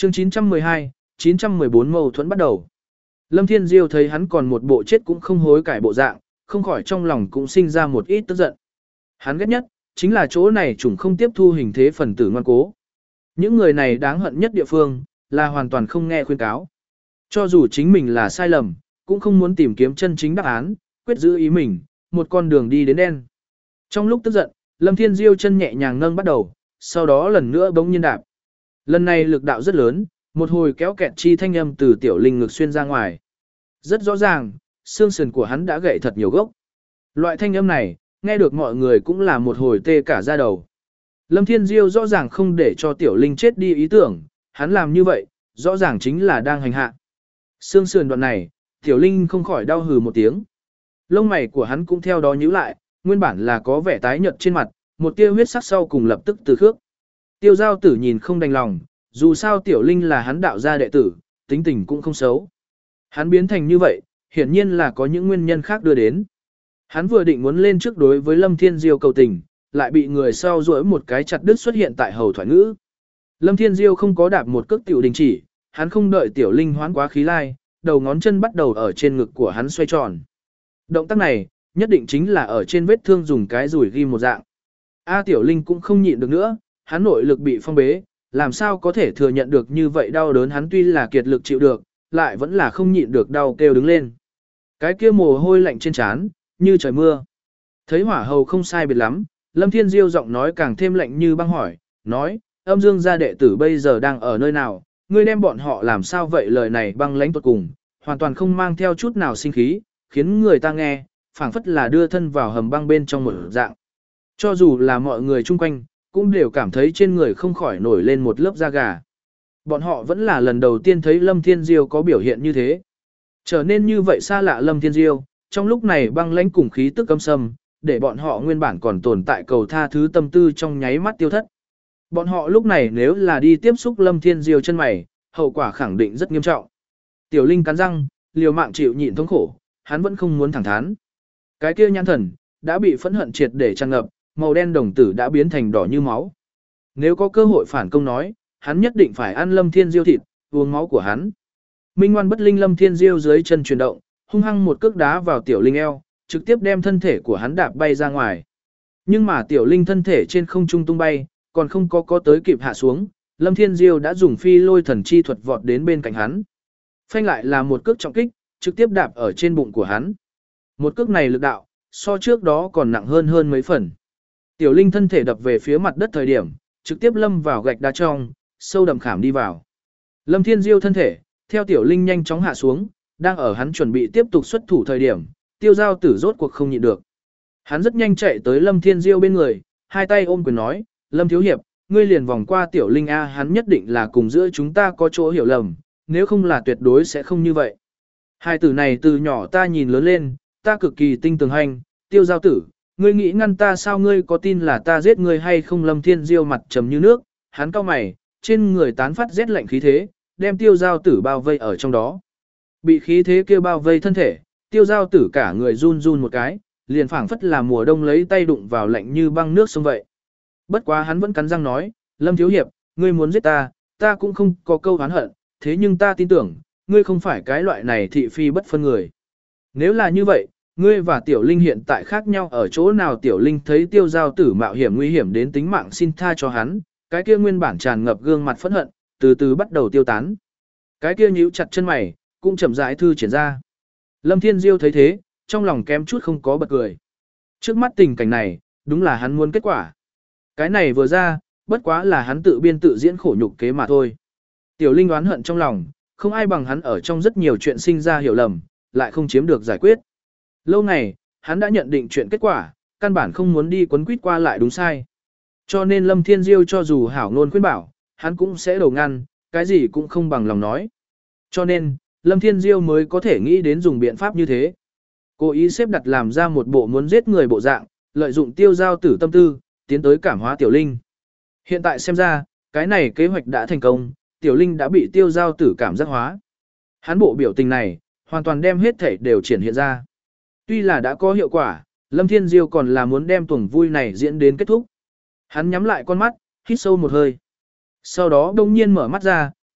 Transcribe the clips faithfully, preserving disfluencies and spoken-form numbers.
Chương chín trăm mười hai, chín trăm mười bốn mâu thuẫn bắt đầu. Lâm Thiên Diêu thấy hắn còn một bộ chết cũng không hối cải bộ dạng, không khỏi trong lòng cũng sinh ra một ít tức giận. Hắn ghét nhất, chính là chỗ này chủng không tiếp thu hình thế phần tử ngoan cố. Những người này đáng hận nhất địa phương, là hoàn toàn không nghe khuyên cáo. Cho dù chính mình là sai lầm, cũng không muốn tìm kiếm chân chính đáp án, quyết giữ ý mình, một con đường đi đến đen. Trong lúc tức giận, Lâm Thiên Diêu chân nhẹ nhàng nâng bắt đầu, sau đó lần nữa bỗng nhiên đạp. Lần này lực đạo rất lớn, một hồi kéo kẹt chi thanh âm từ tiểu linh ngực xuyên ra ngoài. Rất rõ ràng, xương sườn của hắn đã gãy thật nhiều gốc. Loại thanh âm này, nghe được mọi người cũng là một hồi tê cả da đầu. Lâm Thiên Diêu rõ ràng không để cho tiểu linh chết đi ý tưởng, hắn làm như vậy, rõ ràng chính là đang hành hạ. Xương sườn đoạn này, tiểu linh không khỏi đau hừ một tiếng. Lông mày của hắn cũng theo đó nhíu lại, nguyên bản là có vẻ tái nhợt trên mặt, một tia huyết sắc sau cùng lập tức từ khước. Tiêu giao tử nhìn không đành lòng, dù sao tiểu linh là hắn đạo gia đệ tử, tính tình cũng không xấu. Hắn biến thành như vậy, hiển nhiên là có những nguyên nhân khác đưa đến. Hắn vừa định muốn lên trước đối với Lâm Thiên Diêu cầu tình, lại bị người sau duỗi một cái chặt đứt xuất hiện tại hầu thoại ngữ. Lâm Thiên Diêu không có đạp một cước tiểu đình chỉ, hắn không đợi tiểu linh hoán quá khí lai, đầu ngón chân bắt đầu ở trên ngực của hắn xoay tròn. Động tác này, nhất định chính là ở trên vết thương dùng cái rủi ghi một dạng. A tiểu linh cũng không nhịn được nữa, hắn nội lực bị phong bế, làm sao có thể thừa nhận được như vậy đau đớn, hắn tuy là kiệt lực chịu được, lại vẫn là không nhịn được đau kêu đứng lên. Cái kia mồ hôi lạnh trên trán, như trời mưa. Thấy hỏa hầu không sai biệt lắm, Lâm Thiên Diêu giọng nói càng thêm lạnh như băng hỏi, nói, âm dương gia đệ tử bây giờ đang ở nơi nào, ngươi đem bọn họ làm sao vậy? Lời này băng lãnh tuột cùng, hoàn toàn không mang theo chút nào sinh khí, khiến người ta nghe, phảng phất là đưa thân vào hầm băng bên trong một dạng. Cho dù là mọi người chung quanh, cũng đều cảm thấy trên người không khỏi nổi lên một lớp da gà. Bọn họ vẫn là lần đầu tiên thấy Lâm Thiên Diêu có biểu hiện như thế. Trở nên như vậy xa lạ Lâm Thiên Diêu, trong lúc này băng lãnh cùng khí tức căm sâm, để bọn họ nguyên bản còn tồn tại cầu tha thứ tâm tư trong nháy mắt tiêu thất. Bọn họ lúc này nếu là đi tiếp xúc Lâm Thiên Diêu chân mày, hậu quả khẳng định rất nghiêm trọng. Tiểu Linh cắn răng, liều mạng chịu nhịn thống khổ, hắn vẫn không muốn thẳng thắn. Cái kia nhãn thần, đã bị phẫn hận triệt để tràn ngập, màu đen đồng tử đã biến thành đỏ như máu. Nếu có cơ hội phản công nói, hắn nhất định phải ăn Lâm Thiên Diêu thịt, uống máu của hắn. Minh ngoan bất linh Lâm Thiên Diêu dưới chân chuyển động, hung hăng một cước đá vào Tiểu Linh eo, trực tiếp đem thân thể của hắn đạp bay ra ngoài. Nhưng mà Tiểu Linh thân thể trên không trung tung bay, còn không có có tới kịp hạ xuống, Lâm Thiên Diêu đã dùng phi lôi thần chi thuật vọt đến bên cạnh hắn. Phanh lại là một cước trọng kích, trực tiếp đạp ở trên bụng của hắn. Một cước này lực đạo, so trước đó còn nặng hơn hơn mấy phần. Tiểu Linh thân thể đập về phía mặt đất thời điểm, trực tiếp lâm vào gạch đá trong, sâu đậm khảm đi vào. Lâm Thiên Diêu thân thể, theo Tiểu Linh nhanh chóng hạ xuống, đang ở hắn chuẩn bị tiếp tục xuất thủ thời điểm, Tiêu Giao Tử rốt cuộc không nhịn được. Hắn rất nhanh chạy tới Lâm Thiên Diêu bên người, hai tay ôm quyền nói, Lâm Thiếu Hiệp, ngươi liền vòng qua Tiểu Linh A, hắn nhất định là cùng giữa chúng ta có chỗ hiểu lầm, nếu không là tuyệt đối sẽ không như vậy. Hai tử này từ nhỏ ta nhìn lớn lên, ta cực kỳ tinh tường hành, Tiêu Giao Tử, ngươi nghĩ ngăn ta sao? Ngươi có tin là ta giết ngươi hay không? Lâm Thiên Diêu mặt trầm như nước, hắn cau mày, trên người tán phát rét lạnh khí thế, đem Tiêu Giao Tử bao vây ở trong đó. Bị khí thế kia bao vây thân thể, Tiêu Giao Tử cả người run run một cái, liền phảng phất là mùa đông lấy tay đụng vào lạnh như băng nước sông vậy. Bất quá hắn vẫn cắn răng nói, Lâm Thiếu Hiệp, ngươi muốn giết ta, ta cũng không có câu oán hận, thế nhưng ta tin tưởng, ngươi không phải cái loại này thị phi bất phân người. Nếu là như vậy, ngươi và Tiểu Linh hiện tại khác nhau ở chỗ nào? Tiểu Linh thấy Tiêu Giao Tử mạo hiểm nguy hiểm đến tính mạng xin tha cho hắn, cái kia nguyên bản tràn ngập gương mặt phẫn hận, từ từ bắt đầu tiêu tán. Cái kia nhíu chặt chân mày, cũng chậm rãi thư triển ra. Lâm Thiên Diêu thấy thế, trong lòng kém chút không có bật cười. Trước mắt tình cảnh này, đúng là hắn muốn kết quả. Cái này vừa ra, bất quá là hắn tự biên tự diễn khổ nhục kế mà thôi. Tiểu Linh oán hận trong lòng, không ai bằng hắn ở trong rất nhiều chuyện sinh ra hiểu lầm, lại không chiếm được giải quyết. Lâu ngày, hắn đã nhận định chuyện kết quả, căn bản không muốn đi quấn quýt qua lại đúng sai. Cho nên Lâm Thiên Diêu cho dù hảo ngôn khuyên bảo, hắn cũng sẽ đầu ngăn, cái gì cũng không bằng lòng nói. Cho nên, Lâm Thiên Diêu mới có thể nghĩ đến dùng biện pháp như thế. Cố ý xếp đặt làm ra một bộ muốn giết người bộ dạng, lợi dụng Tiêu Giao Tử tâm tư, tiến tới cảm hóa Tiểu Linh. Hiện tại xem ra, cái này kế hoạch đã thành công, Tiểu Linh đã bị Tiêu Giao Tử cảm giác hóa. Hắn bộ biểu tình này, hoàn toàn đem hết thể đều triển hiện ra. Tuy là đã có hiệu quả, Lâm Thiên Diêu còn là muốn đem tuần vui này diễn đến kết thúc. Hắn nhắm lại con mắt, hít sâu một hơi. Sau đó đông nhiên mở mắt ra,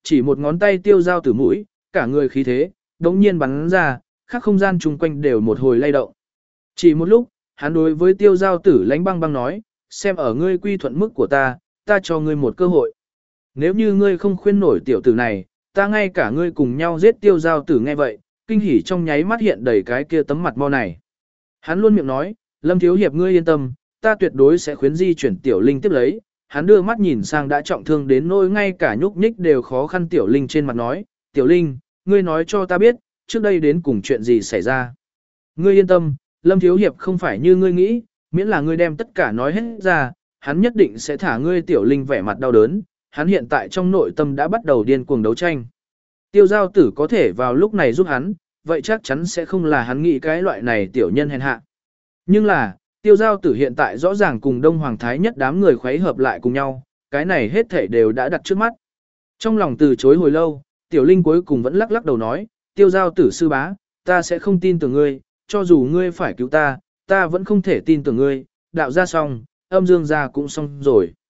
Chỉ một ngón tay tiêu giao tử mũi, cả người khí thế, đống nhiên bắn ra, khắp không gian chung quanh đều một hồi lay động. Chỉ một lúc, hắn đối với tiêu giao tử lánh băng băng nói, xem ở ngươi quy thuận mức của ta, ta cho ngươi một cơ hội. Nếu như ngươi không khuyên nổi tiểu tử này, ta ngay cả ngươi cùng nhau giết tiêu giao tử nghe vậy, kinh hỉ trong nháy mắt hiện đầy cái kia tấm mặt mo này. Hắn luôn miệng nói, Lâm Thiếu Hiệp ngươi yên tâm, ta tuyệt đối sẽ khuyến di chuyển tiểu linh tiếp lấy. Hắn đưa mắt nhìn sang đã trọng thương đến nỗi ngay cả nhúc nhích đều khó khăn tiểu linh trên mặt nói, tiểu linh, ngươi nói cho ta biết, trước đây đến cùng chuyện gì xảy ra. Ngươi yên tâm, Lâm Thiếu Hiệp không phải như ngươi nghĩ, miễn là ngươi đem tất cả nói hết ra, hắn nhất định sẽ thả ngươi tiểu linh vẻ mặt đau đớn, hắn hiện tại trong nội tâm đã bắt đầu điên cuồng đấu tranh. Tiêu giao tử có thể vào lúc này giúp hắn, vậy chắc chắn sẽ không là hắn nghĩ cái loại này tiểu nhân hèn hạ. Nhưng là, tiêu giao tử hiện tại rõ ràng cùng Đông Hoàng Thái nhất đám người khuấy hợp lại cùng nhau, cái này hết thể đều đã đặt trước mắt. Trong lòng từ chối hồi lâu, tiểu linh cuối cùng vẫn lắc lắc đầu nói, tiêu giao tử sư bá, ta sẽ không tin tưởng ngươi, cho dù ngươi phải cứu ta, ta vẫn không thể tin tưởng ngươi, đạo ra xong, âm dương ra cũng xong rồi.